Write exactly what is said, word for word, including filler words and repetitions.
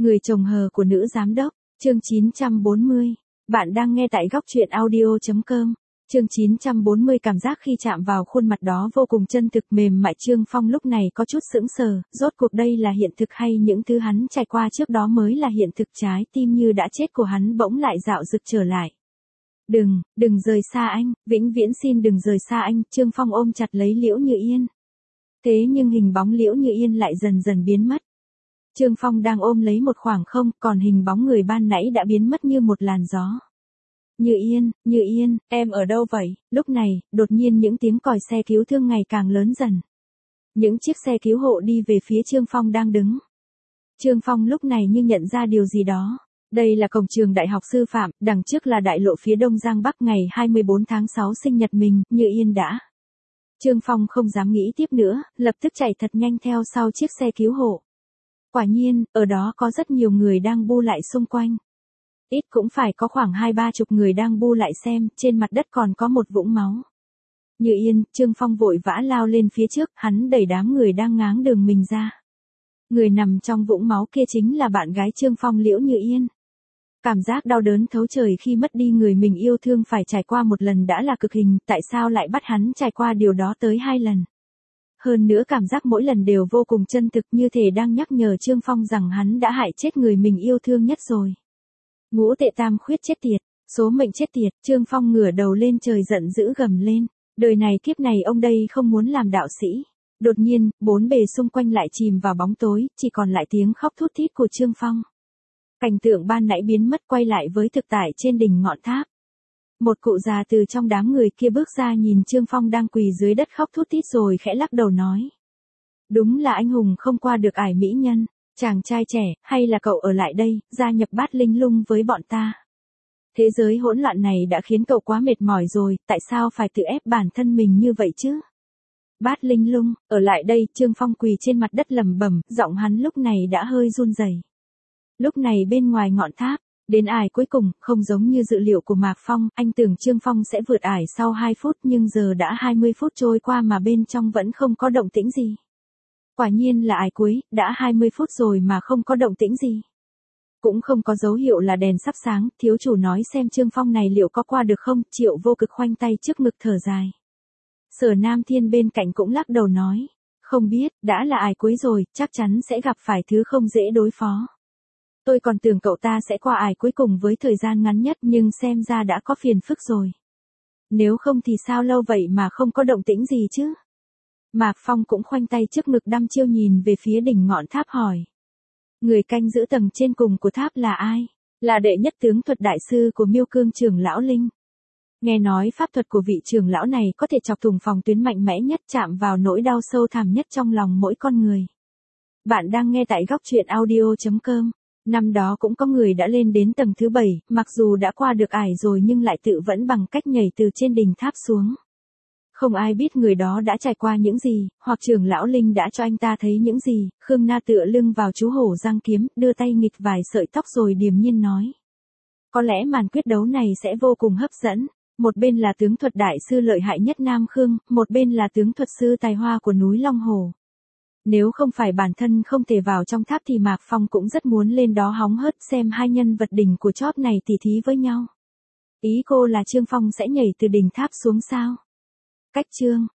Người chồng hờ của nữ giám đốc, chương chín trăm bốn mươi. Bạn đang nghe tại góc truyện audio chấm com. Chương chín trăm bốn mươi cảm giác khi chạm vào khuôn mặt đó vô cùng chân thực mềm mại. Trương Phong lúc này có chút sững sờ, rốt cuộc đây là hiện thực hay những thứ hắn trải qua trước đó mới là hiện thực. Trái tim như đã chết của hắn bỗng lại dạo dực trở lại. Đừng, đừng rời xa anh, vĩnh viễn xin đừng rời xa anh. Trương Phong ôm chặt lấy Liễu Như Yên. Thế nhưng hình bóng Liễu Như Yên lại dần dần biến mất. Trương Phong đang ôm lấy một khoảng không, còn hình bóng người ban nãy đã biến mất như một làn gió. Như Yên, Như Yên, em ở đâu vậy? Lúc này, đột nhiên những tiếng còi xe cứu thương ngày càng lớn dần. Những chiếc xe cứu hộ đi về phía Trương Phong đang đứng. Trương Phong lúc này như nhận ra điều gì đó. Đây là cổng trường Đại học Sư phạm, đằng trước là đại lộ phía đông Giang Bắc. Ngày hai mươi bốn tháng sáu sinh nhật mình, Như Yên đã. Trương Phong không dám nghĩ tiếp nữa, lập tức chạy thật nhanh theo sau chiếc xe cứu hộ. Quả nhiên, ở đó có rất nhiều người đang bu lại xung quanh. Ít cũng phải có khoảng hai ba chục người đang bu lại xem, trên mặt đất còn có một vũng máu. Như Yên, Trương Phong vội vã lao lên phía trước, hắn đẩy đám người đang ngáng đường mình ra. Người nằm trong vũng máu kia chính là bạn gái Trương Phong, Liễu Như Yên. Cảm giác đau đớn thấu trời khi mất đi người mình yêu thương phải trải qua một lần đã là cực hình, tại sao lại bắt hắn trải qua điều đó tới hai lần? Hơn nữa cảm giác mỗi lần đều vô cùng chân thực, như thể đang nhắc nhở Trương Phong rằng hắn đã hại chết người mình yêu thương nhất rồi. Ngũ tệ tam khuyết chết tiệt, số mệnh chết tiệt. Trương Phong ngửa đầu lên trời giận dữ gầm lên. Đời này kiếp này ông đây không muốn làm đạo sĩ. Đột nhiên, bốn bề xung quanh lại chìm vào bóng tối, chỉ còn lại tiếng khóc thút thít của Trương Phong. Cảnh tượng ban nãy biến mất, quay lại với thực tại trên đỉnh ngọn tháp. Một cụ già từ trong đám người kia bước ra nhìn Trương Phong đang quỳ dưới đất khóc thút thít rồi khẽ lắc đầu nói. Đúng là anh hùng không qua được ải mỹ nhân. Chàng trai trẻ, hay là cậu ở lại đây, gia nhập Bát Linh Lung với bọn ta. Thế giới hỗn loạn này đã khiến cậu quá mệt mỏi rồi, tại sao phải tự ép bản thân mình như vậy chứ? Bát Linh Lung, ở lại đây. Trương Phong quỳ trên mặt đất lẩm bẩm, giọng hắn lúc này đã hơi run rẩy. Lúc này bên ngoài ngọn tháp, đến ải cuối cùng, không giống như dự liệu của Mạc Phong, anh tưởng Trương Phong sẽ vượt ải sau hai phút nhưng giờ đã hai mươi phút trôi qua mà bên trong vẫn không có động tĩnh gì. Quả nhiên là ải cuối, đã hai mươi phút rồi mà không có động tĩnh gì. Cũng không có dấu hiệu là đèn sắp sáng, thiếu chủ nói xem Trương Phong này liệu có qua được không? Triệu Vô Cực khoanh tay trước ngực thở dài. Sở Nam Thiên bên cạnh cũng lắc đầu nói, không biết, đã là ải cuối rồi, chắc chắn sẽ gặp phải thứ không dễ đối phó. Tôi còn tưởng cậu ta sẽ qua ải cuối cùng với thời gian ngắn nhất nhưng xem ra đã có phiền phức rồi. Nếu không thì sao lâu vậy mà không có động tĩnh gì chứ? Mạc Phong cũng khoanh tay trước ngực đăm chiêu nhìn về phía đỉnh ngọn tháp hỏi. Người canh giữ tầng trên cùng của tháp là ai? Là đệ nhất tướng thuật đại sư của Miêu Cương trưởng lão Linh. Nghe nói pháp thuật của vị trưởng lão này có thể chọc thủng phòng tuyến mạnh mẽ nhất, chạm vào nỗi đau sâu thẳm nhất trong lòng mỗi con người. Bạn đang nghe tại góc truyện audio chấm com. Năm đó cũng có người đã lên đến tầng thứ bảy, mặc dù đã qua được ải rồi nhưng lại tự vẫn bằng cách nhảy từ trên đỉnh tháp xuống. Không ai biết người đó đã trải qua những gì, hoặc trưởng lão Linh đã cho anh ta thấy những gì. Khương Na tựa lưng vào chú hổ răng kiếm, đưa tay nghịch vài sợi tóc rồi điềm nhiên nói. Có lẽ màn quyết đấu này sẽ vô cùng hấp dẫn. Một bên là tướng thuật đại sư lợi hại nhất Nam Khương, một bên là tướng thuật sư tài hoa của núi Long Hồ. Nếu không phải bản thân không thể vào trong tháp thì Mạc Phong cũng rất muốn lên đó hóng hớt xem hai nhân vật đỉnh của chóp này tỉ thí với nhau. Ý cô là Trương Phong sẽ nhảy từ đỉnh tháp xuống sao? Cách chương,